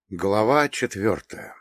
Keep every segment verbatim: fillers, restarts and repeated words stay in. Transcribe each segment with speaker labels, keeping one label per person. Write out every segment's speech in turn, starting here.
Speaker 1: Глава четвертая.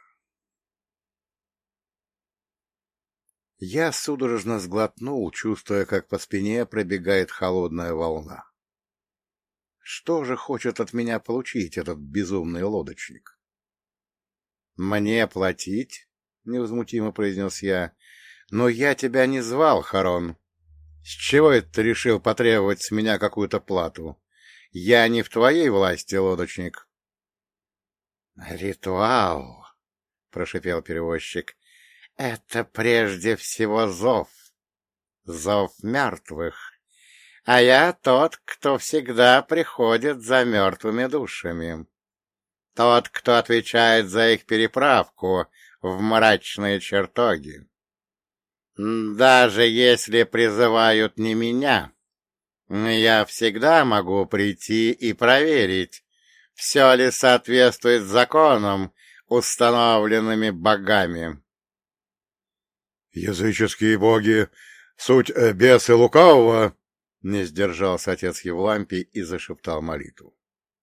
Speaker 1: Я судорожно сглотнул, чувствуя, как по спине пробегает холодная волна. Что же хочет от меня получить этот безумный лодочник? — Мне платить? — невозмутимо произнес я. — Но я тебя не звал, Харон. С чего это ты решил потребовать с меня какую-то плату? Я не в твоей власти, лодочник. — Ритуал, — прошипел перевозчик. — Это прежде всего зов. Зов мертвых. А я тот, кто всегда приходит за мертвыми душами. Тот, кто отвечает за их переправку в мрачные чертоги. Даже если призывают не меня, я всегда могу прийти и проверить, все ли соответствует законам, установленными богами. «Языческие боги — суть бесы лукавого!» — не сдержался отец Евлампий и зашептал молитву.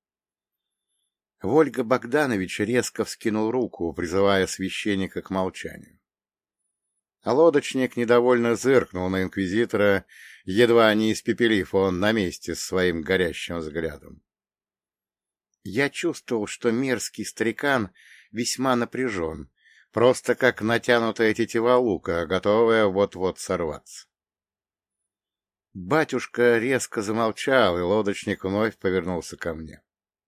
Speaker 1: Вольга Богданович резко вскинул руку, призывая священника к молчанию. А лодочник недовольно зыркнул на инквизитора, едва не испепелив он на месте своим горящим взглядом. Я чувствовал, что мерзкий старикан весьма напряжен, просто как натянутая тетива лука, готовая вот-вот сорваться. Батюшка резко замолчал, и лодочник вновь повернулся ко мне.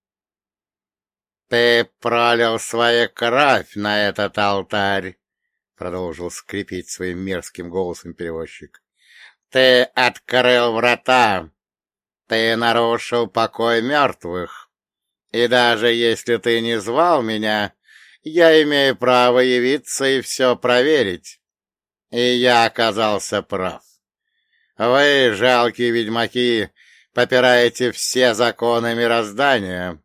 Speaker 1: — Ты пролил свою кровь на этот алтарь, — продолжил скрипеть своим мерзким голосом перевозчик. — Ты открыл врата, ты нарушил покой мертвых, и даже если ты не звал меня, я имею право явиться и все проверить. И я оказался прав. Вы, жалкие ведьмаки, попираете все законы мироздания.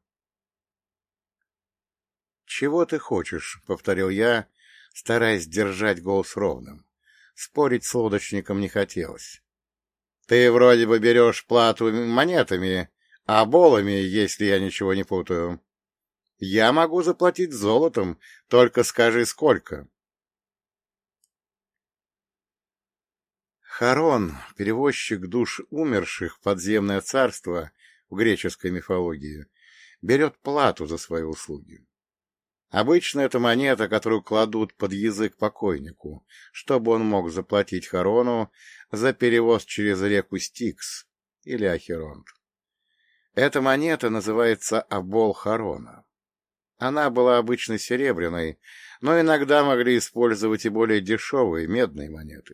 Speaker 1: — Чего ты хочешь? — повторил я, стараясь держать голос ровным. Спорить с лодочником не хотелось. — Ты вроде бы берешь плату монетами, а болами, если я ничего не путаю. Я могу заплатить золотом, только скажи, сколько. Харон, перевозчик душ умерших в подземное царство в греческой мифологии, берет плату за свои услуги. Обычно это монета, которую кладут под язык покойнику, чтобы он мог заплатить Харону за перевоз через реку Стикс или Ахеронт. Эта монета называется обол Харона. Она была обычно серебряной, но иногда могли использовать и более дешевые медные монеты.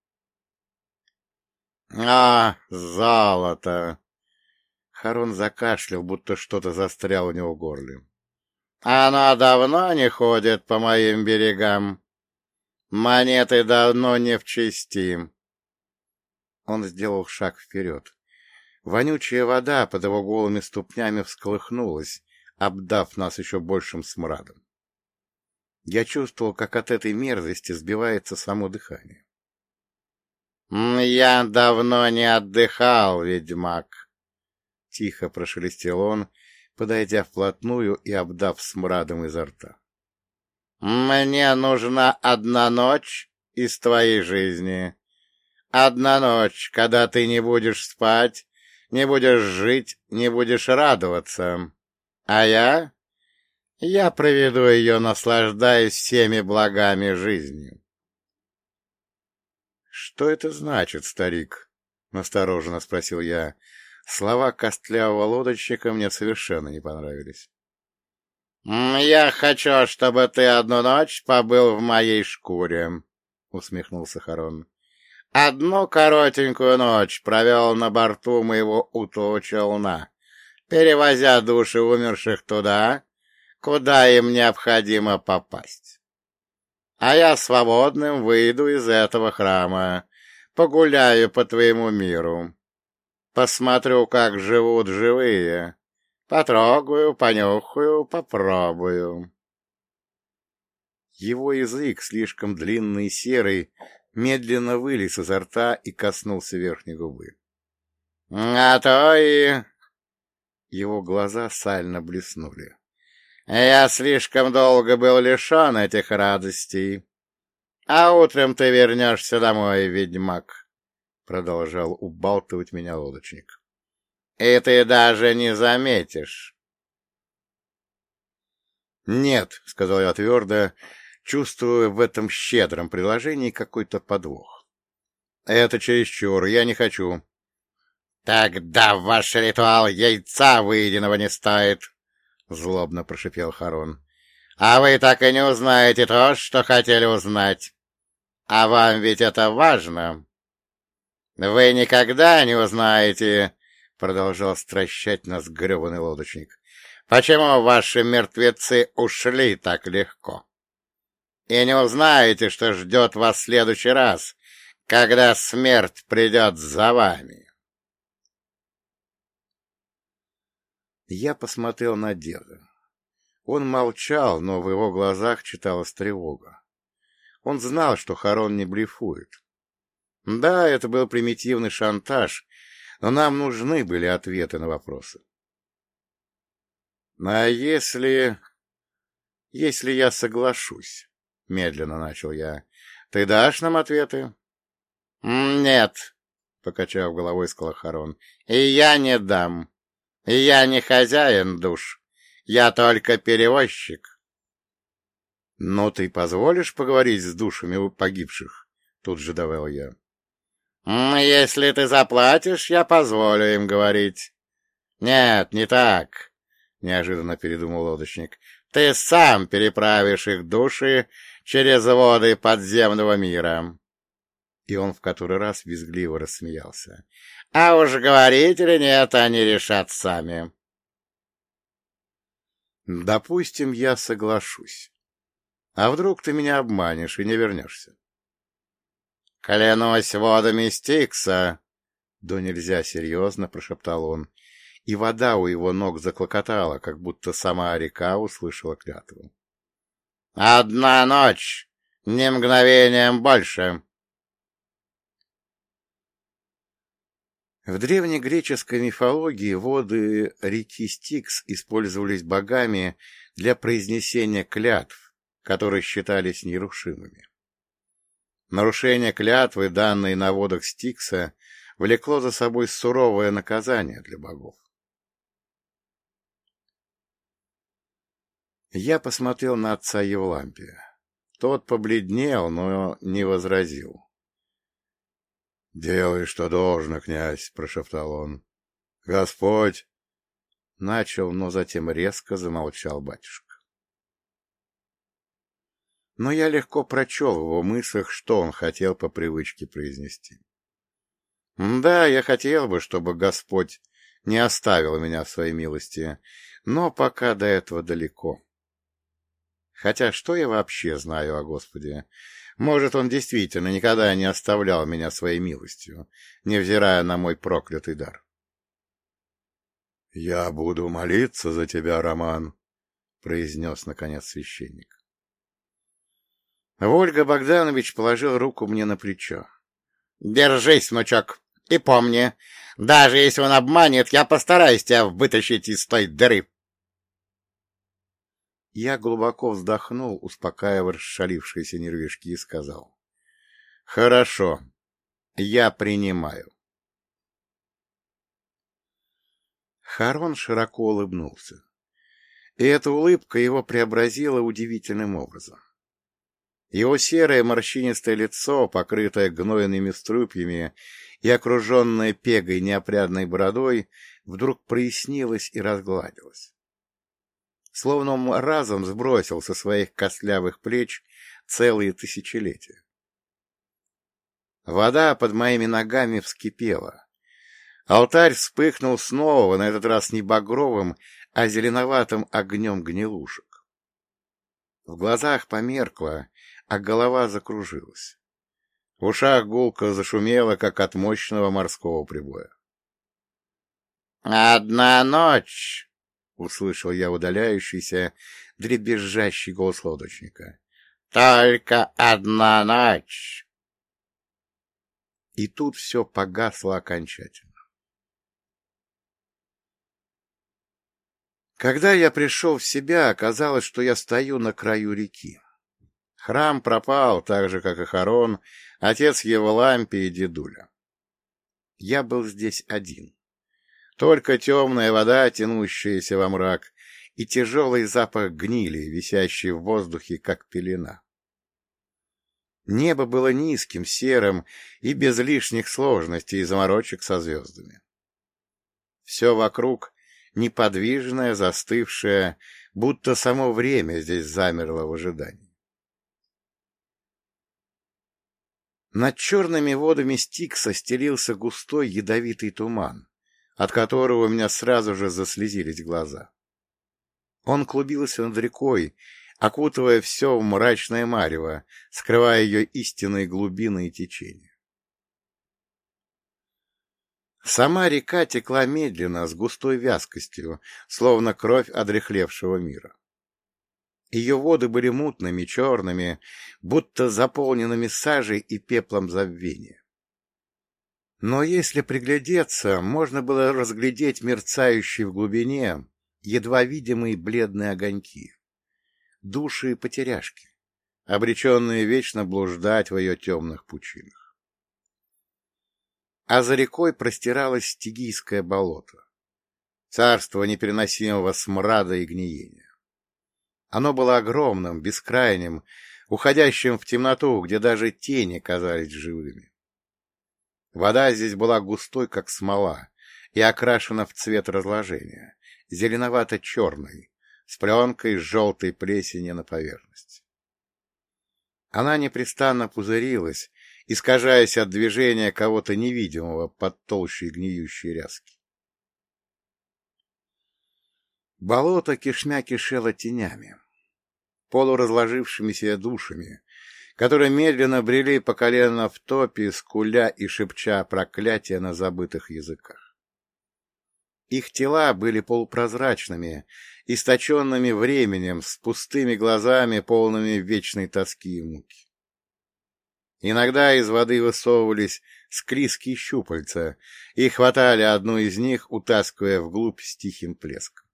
Speaker 1: — А, золото! — Харон закашлял, будто что-то застряло у него в горле. — Оно давно не ходит по моим берегам. Монеты давно не в чести. Он сделал шаг вперед. Вонючая вода под его голыми ступнями всколыхнулась, обдав нас еще большим смрадом. Я чувствовал, как от этой мерзости сбивается само дыхание. — Я давно не отдыхал, ведьмак, — тихо прошелестел он, подойдя вплотную и обдав смрадом изо рта. — Мне нужна одна ночь из твоей жизни. Одна ночь, когда ты не будешь спать, не будешь жить, не будешь радоваться. А я? Я проведу ее, наслаждаясь всеми благами жизни. — Что это значит, старик? — настороженно спросил я. Слова костлявого лодочника мне совершенно не понравились. — Я хочу, чтобы ты одну ночь побыл в моей шкуре, — усмехнулся Харон. — Одну коротенькую ночь провел на борту моего утого челна, перевозя души умерших туда, куда им необходимо попасть. А я свободным выйду из этого храма, погуляю по твоему миру, посмотрю, как живут живые, потрогаю, понюхаю, попробую. Его язык, слишком длинный и серый, медленно вылез изо рта и коснулся верхней губы. — А то и... Его глаза сально блеснули. Я слишком долго был лишен этих радостей. А утром ты вернешься домой, ведьмак, — продолжал убалтывать меня лодочник. И ты даже не заметишь. — Нет, — сказал я твердо, чувствуя в этом щедром предложении какой-то подвох. — Это чересчур, я не хочу. — Тогда ваш ритуал яйца выеденного не стоит, — злобно прошипел Харон. — А вы так и не узнаете то, что хотели узнать. А вам ведь это важно. — Вы никогда не узнаете, — продолжал стращать нас гребаный лодочник, — почему ваши мертвецы ушли так легко. И не узнаете, что ждет вас в следующий раз, когда смерть придет за вами. Я посмотрел на деда. Он молчал, но в его глазах читалась тревога. Он знал, что Харон не блефует. Да, это был примитивный шантаж, но нам нужны были ответы на вопросы. — А если... если я соглашусь, — медленно начал я, — ты дашь нам ответы? — Нет, — покачав головой, сказал Харон, — и я не дам. Я не хозяин душ, я только перевозчик. — Но ты позволишь поговорить с душами погибших? — тут же добавил я. — Если ты заплатишь, я позволю им говорить. — Нет, не так, — неожиданно передумал лодочник. — Ты сам переправишь их души через воды подземного мира. И он в который раз визгливо рассмеялся. — А уж говорить или нет, они решат сами. — Допустим, я соглашусь. А вдруг ты меня обманешь и не вернешься? — Клянусь водами Стикса, — да нельзя серьезно прошептал он, и вода у его ног заклокотала, как будто сама река услышала клятву. — Одна ночь, ни мгновением больше. В древнегреческой мифологии воды реки Стикс использовались богами для произнесения клятв, которые считались нерушимыми. Нарушение клятвы, данной на водах Стикса, влекло за собой суровое наказание для богов. Я посмотрел на отца Евлампия. Тот побледнел, но не возразил. — Делай, что должно, князь, — прошептал он. — Господь! — начал, но затем резко замолчал батюшка. Но я легко прочел в его мыслях, что он хотел по привычке произнести. Да, я хотел бы, чтобы Господь не оставил меня в своей милости, но пока до этого далеко. Хотя что я вообще знаю о Господе? Может, он действительно никогда не оставлял меня своей милостью, невзирая на мой проклятый дар. — Я буду молиться за тебя, Роман, — произнес, наконец, священник. Вольга Богданович положил руку мне на плечо. — Держись, внучок, и помни, даже если он обманет, я постараюсь тебя вытащить из той дыры. Я глубоко вздохнул, успокаивая расшалившиеся нервишки, и сказал. — Хорошо, я принимаю. Харон широко улыбнулся, и эта улыбка его преобразила удивительным образом. Его серое морщинистое лицо, покрытое гнойными струпьями и окруженное пегой неопрядной бородой, вдруг прояснилось и разгладилось. Словно он разом сбросил со своих костлявых плеч целые тысячелетия. Вода под моими ногами вскипела. Алтарь вспыхнул снова, на этот раз не багровым, а зеленоватым огнем гнилушек. В глазах померкло, а голова закружилась. В ушах гулко зашумело, как от мощного морского прибоя. «Одна ночь!» — услышал я удаляющийся, дребезжащий голос лодочника. — Только одна ночь! И тут все погасло окончательно. Когда я пришел в себя, оказалось, что я стою на краю реки. Храм пропал, так же, как и Харон, отец Евлампий и дедуля. Я был здесь один. Только темная вода, тянущаяся во мрак, и тяжелый запах гнили, висящий в воздухе, как пелена. Небо было низким, серым и без лишних сложностей и заморочек со звездами. Все вокруг неподвижное, застывшее, будто само время здесь замерло в ожидании. Над черными водами Стикса стелился густой ядовитый туман, от которого у меня сразу же заслезились глаза. Он клубился над рекой, окутывая все в мрачное марево, скрывая ее истинные глубины и течения. Сама река текла медленно, с густой вязкостью, словно кровь одряхлевшего мира. Ее воды были мутными, черными, будто заполненными сажей и пеплом забвения. Но если приглядеться, можно было разглядеть мерцающие в глубине едва видимые бледные огоньки, души и потеряшки, обреченные вечно блуждать в ее темных пучинах. А за рекой простиралось стигийское болото, царство непереносимого смрада и гниения. Оно было огромным, бескрайним, уходящим в темноту, где даже тени казались живыми. Вода здесь была густой, как смола, и окрашена в цвет разложения, зеленовато-черной, с пленкой желтой плесени на поверхности. Она непрестанно пузырилась, искажаясь от движения кого-то невидимого под толщей гниющей ряски. Болото кишмя кишело тенями, полуразложившимися душами, которые медленно брели по колено в топе, скуля и шепча проклятия на забытых языках. Их тела были полупрозрачными, источенными временем, с пустыми глазами, полными вечной тоски и муки. Иногда из воды высовывались склизкие щупальца и хватали одну из них, утаскивая вглубь с тихим плеском.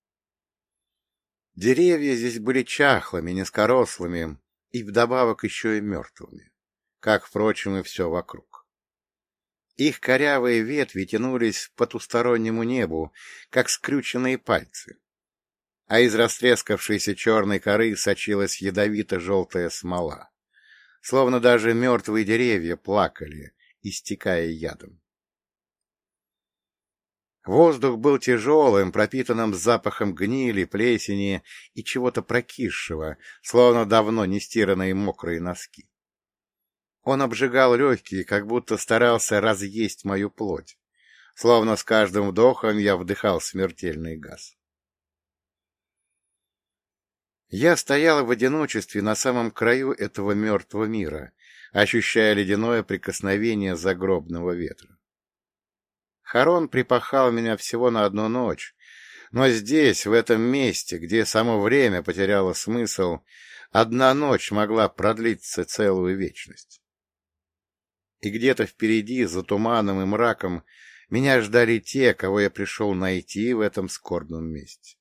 Speaker 1: Деревья здесь были чахлыми, низкорослыми и вдобавок еще и мертвыми, как, впрочем, и все вокруг. Их корявые ветви тянулись по потустороннему небу, как скрюченные пальцы, а из растрескавшейся черной коры сочилась ядовито-желтая смола, словно даже мертвые деревья плакали, истекая ядом. Воздух был тяжелым, пропитанным запахом гнили, плесени и чего-то прокисшего, словно давно не стиранные мокрые носки. Он обжигал легкие, как будто старался разъесть мою плоть, словно с каждым вдохом я вдыхал смертельный газ. Я стоял в одиночестве на самом краю этого мертвого мира, ощущая ледяное прикосновение загробного ветра. Харон припахал меня всего на одну ночь, но здесь, в этом месте, где само время потеряло смысл, одна ночь могла продлиться целую вечность. И где-то впереди, за туманом и мраком, меня ждали те, кого я пришел найти в этом скорбном месте.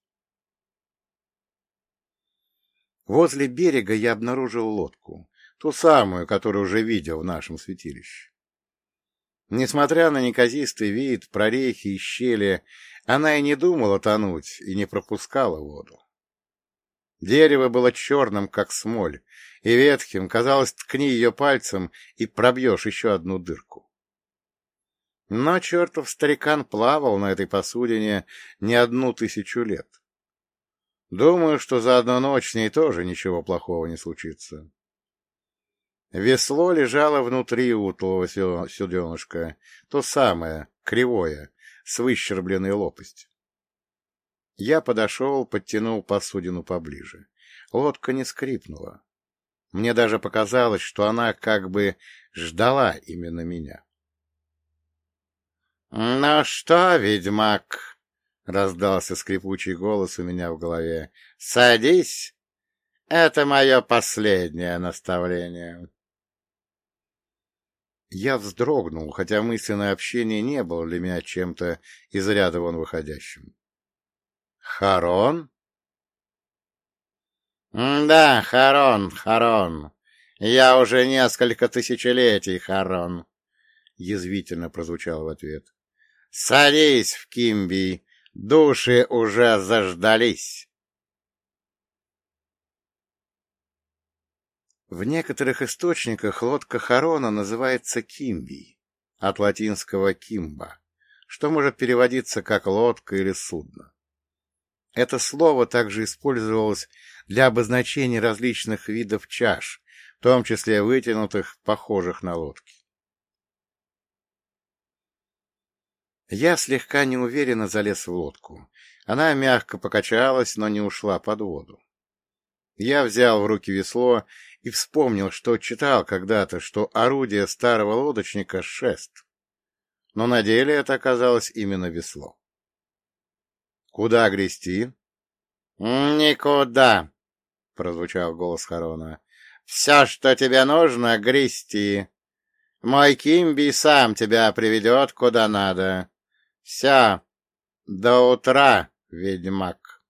Speaker 1: Возле берега я обнаружил лодку, ту самую, которую уже видел в нашем святилище. Несмотря на неказистый вид, прорехи и щели, она и не думала тонуть, и не пропускала воду. Дерево было черным, как смоль, и ветхим, казалось, ткни ее пальцем и пробьешь еще одну дырку. Но чертов старикан плавал на этой посудине не одну тысячу лет. Думаю, что за одну ночь с ней тоже ничего плохого не случится. Весло лежало внутри утлого суденышка, то самое, кривое, с выщербленной лопастью. Я подошел, подтянул посудину поближе. Лодка не скрипнула. Мне даже показалось, что она как бы ждала именно меня. — Ну что, ведьмак? — раздался скрипучий голос у меня в голове. — Садись. Это мое последнее наставление. Я вздрогнул, хотя мысленное общение не было для меня чем-то из ряда вон выходящим. Харон? — Да, Харон, Харон. Я уже несколько тысячелетий Харон, — язвительно прозвучал в ответ. — Садись в Кимби, души уже заждались. В некоторых источниках лодка Харона называется Кимби, от латинского «кимба», что может переводиться как лодка или судно. Это слово также использовалось для обозначения различных видов чаш, в том числе вытянутых, похожих на лодки. Я слегка неуверенно залез в лодку. Она мягко покачалась, но не ушла под воду. Я взял в руки весло и вспомнил, что читал когда-то, что орудие старого лодочника — шест. Но на деле это оказалось именно весло. — Куда грести? — Никуда, — прозвучал голос Харона. — Все, что тебе нужно, грести. Мой Кимби сам тебя приведет куда надо. Все, до утра, ведьмак.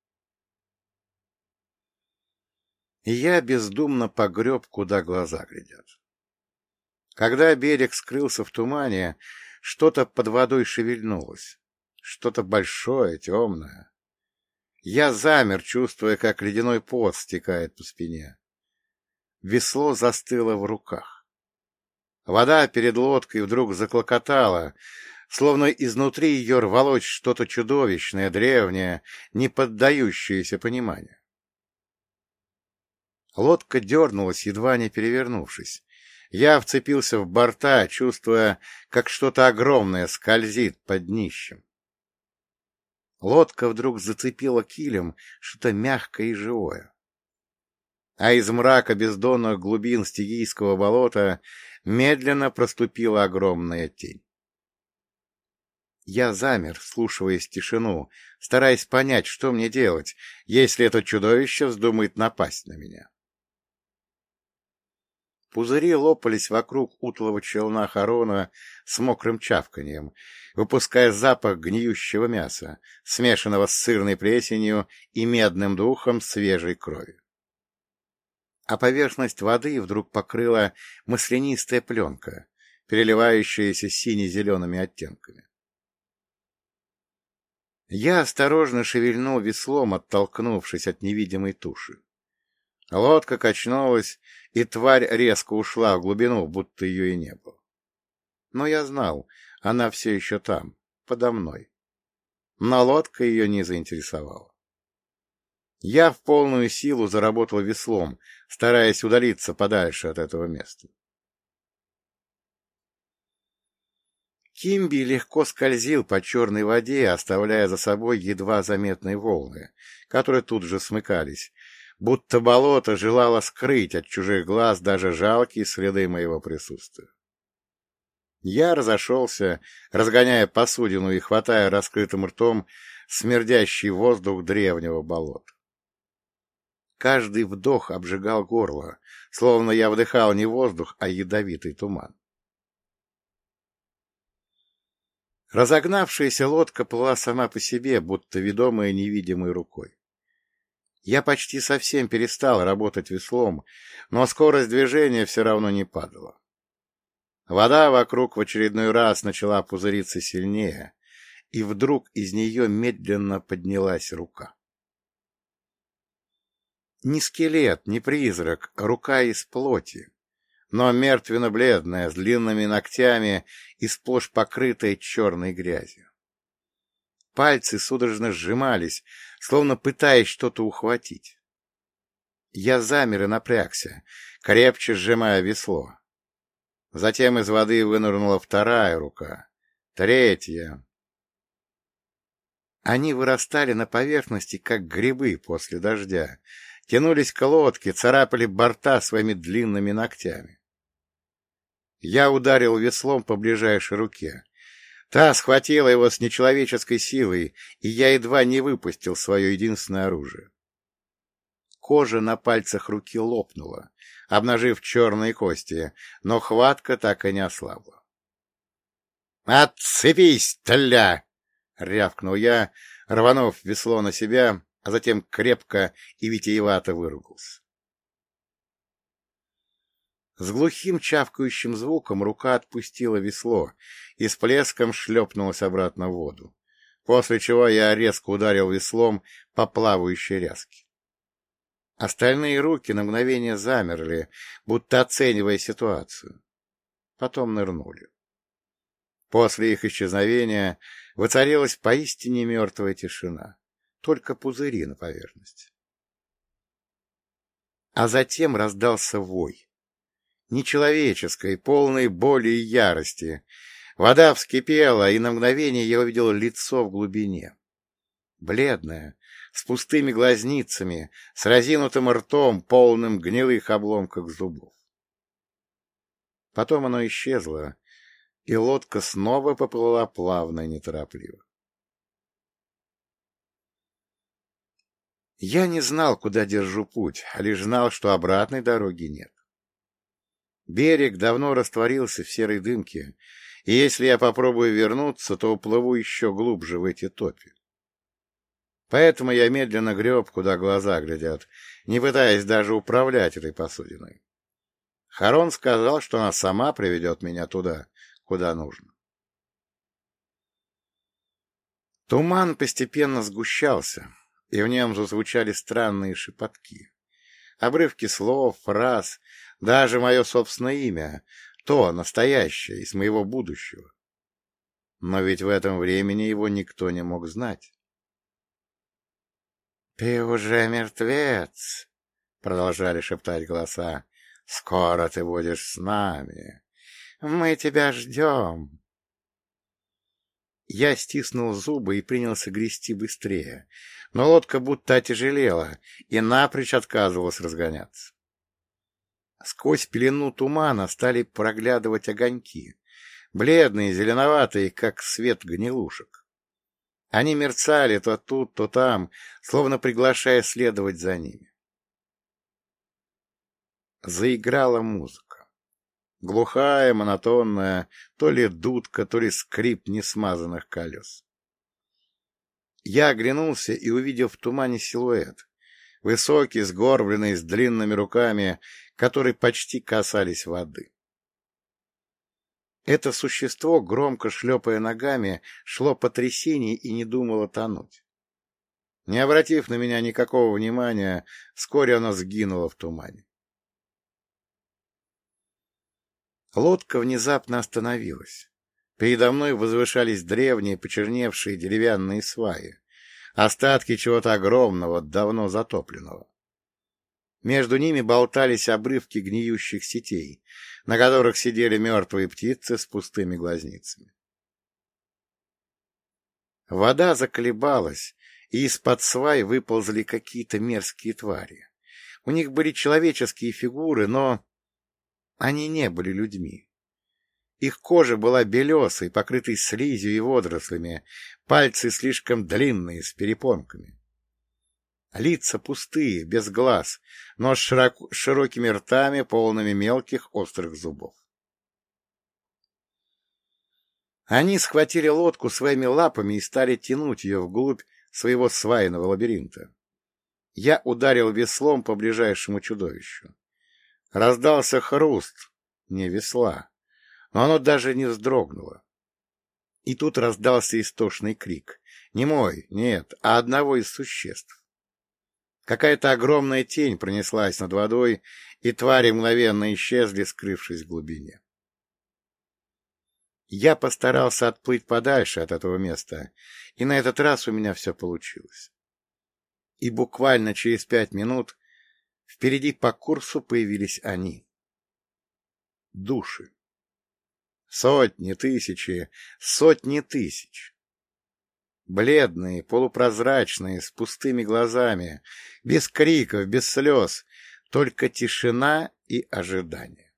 Speaker 1: И я бездумно погреб, куда глаза глядят. Когда берег скрылся в тумане, что-то под водой шевельнулось, что-то большое, темное. Я замер, чувствуя, как ледяной пот стекает по спине. Весло застыло в руках. Вода перед лодкой вдруг заклокотала, словно изнутри ее рвалось что-то чудовищное, древнее, не поддающееся пониманию. Лодка дернулась, едва не перевернувшись. Я вцепился в борта, чувствуя, как что-то огромное скользит под днищем. Лодка вдруг зацепила килем что-то мягкое и живое. А из мрака бездонных глубин Стигийского болота медленно проступила огромная тень. Я замер, вслушиваясь в тишину, стараясь понять, что мне делать, если это чудовище вздумает напасть на меня. Пузыри лопались вокруг утлого челна Харона с мокрым чавканьем, выпуская запах гниющего мяса, смешанного с сырной плесенью и медным духом свежей крови. А поверхность воды вдруг покрыла маслянистая пленка, переливающаяся сине-зелеными оттенками. Я осторожно шевельнул веслом, оттолкнувшись от невидимой туши. Лодка качнулась, и тварь резко ушла в глубину, будто ее и не было. Но я знал, она все еще там, подо мной. Но лодка ее не заинтересовала. Я в полную силу заработал веслом, стараясь удалиться подальше от этого места. Кимби легко скользил по черной воде, оставляя за собой едва заметные волны, которые тут же смыкались, будто болото желало скрыть от чужих глаз даже жалкие следы моего присутствия. Я разошелся, разгоняя посудину и хватая раскрытым ртом смердящий воздух древнего болота. Каждый вдох обжигал горло, словно я вдыхал не воздух, а ядовитый туман. Разогнавшаяся лодка плыла сама по себе, будто ведомая невидимой рукой. Я почти совсем перестал работать веслом, но скорость движения все равно не падала. Вода вокруг в очередной раз начала пузыриться сильнее, и вдруг из нее медленно поднялась рука. Не скелет, не призрак, рука из плоти, но мертвенно-бледная, с длинными ногтями и сплошь покрытая черной грязью. Пальцы судорожно сжимались, словно пытаясь что-то ухватить. Я замер и напрягся, крепче сжимая весло. Затем из воды вынырнула вторая рука, третья. Они вырастали на поверхности, как грибы после дождя, тянулись к лодке, царапали борта своими длинными ногтями. Я ударил веслом по ближайшей руке. Та схватила его с нечеловеческой силой, и я едва не выпустил свое единственное оружие. Кожа на пальцах руки лопнула, обнажив черные кости, но хватка так и не ослабла. — Отцепись, тля! — рявкнул я, рванув весло на себя, а затем крепко и витиевато выругался. С глухим чавкающим звуком рука отпустила весло и с плеском шлепнулась обратно в воду, после чего я резко ударил веслом по плавающей ряске. Остальные руки на мгновение замерли, будто оценивая ситуацию. Потом нырнули. После их исчезновения воцарилась поистине мертвая тишина, только пузыри на поверхности. А затем раздался вой. Нечеловеческой, полной боли и ярости. Вода вскипела, и на мгновение я увидел лицо в глубине. Бледное, с пустыми глазницами, с разинутым ртом, полным гнилых обломков зубов. Потом оно исчезло, и лодка снова поплыла плавно и неторопливо. Я не знал, куда держу путь, а лишь знал, что обратной дороги нет. Берег давно растворился в серой дымке, и если я попробую вернуться, то уплыву еще глубже в эти топи. Поэтому я медленно греб, куда глаза глядят, не пытаясь даже управлять этой посудиной. Харон сказал, что она сама приведет меня туда, куда нужно. Туман постепенно сгущался, и в нем зазвучали странные шепотки. Обрывки слов, фраз, даже мое собственное имя, то, настоящее, из моего будущего. Но ведь в этом времени его никто не мог знать. — Ты уже мертвец, — продолжали шептать голоса. — Скоро ты будешь с нами. Мы тебя ждем. Я стиснул зубы и принялся грести быстрее, но лодка будто отяжелела и напрочь отказывалась разгоняться. Сквозь пелену тумана стали проглядывать огоньки, бледные, зеленоватые, как свет гнилушек. Они мерцали то тут, то там, словно приглашая следовать за ними. Заиграла музыка. Глухая, монотонная, то ли дудка, то ли скрип несмазанных колес. Я оглянулся и увидел в тумане силуэт, высокий, сгорбленный, с длинными руками, которые почти касались воды. Это существо, громко шлепая ногами, шло по трясине и не думало тонуть. Не обратив на меня никакого внимания, вскоре оно сгинуло в тумане. Лодка внезапно остановилась. Передо мной возвышались древние, почерневшие деревянные сваи, остатки чего-то огромного, давно затопленного. Между ними болтались обрывки гниющих сетей, на которых сидели мертвые птицы с пустыми глазницами. Вода заколебалась, и из-под свай выползли какие-то мерзкие твари. У них были человеческие фигуры, но они не были людьми. Их кожа была белесой, покрытой слизью и водорослями, пальцы слишком длинные, с перепонками. Лица пустые, без глаз, но с широко, широкими ртами, полными мелких острых зубов. Они схватили лодку своими лапами и стали тянуть ее вглубь своего свайного лабиринта. Я ударил веслом по ближайшему чудовищу. Раздался хруст, не весла, но оно даже не вздрогнуло. И тут раздался истошный крик. Не мой, нет, а одного из существ. Какая-то огромная тень пронеслась над водой, и твари мгновенно исчезли, скрывшись в глубине. Я постарался отплыть подальше от этого места, и на этот раз у меня все получилось. И буквально через пять минут впереди по курсу появились они. Души. Сотни, тысячи, сотни тысяч. Бледные, полупрозрачные, с пустыми глазами, без криков, без слез, только тишина и ожидание.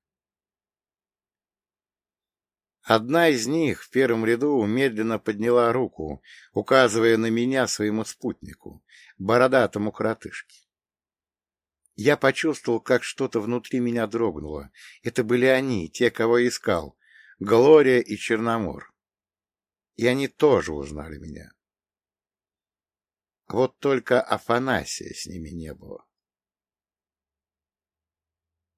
Speaker 1: Одна из них в первом ряду медленно подняла руку, указывая на меня своему спутнику, бородатому коротышке. Я почувствовал, как что-то внутри меня дрогнуло. Это были они, те, кого я искал, Глория и Черномор. и они тоже узнали меня. Вот только Афанасия с ними не было.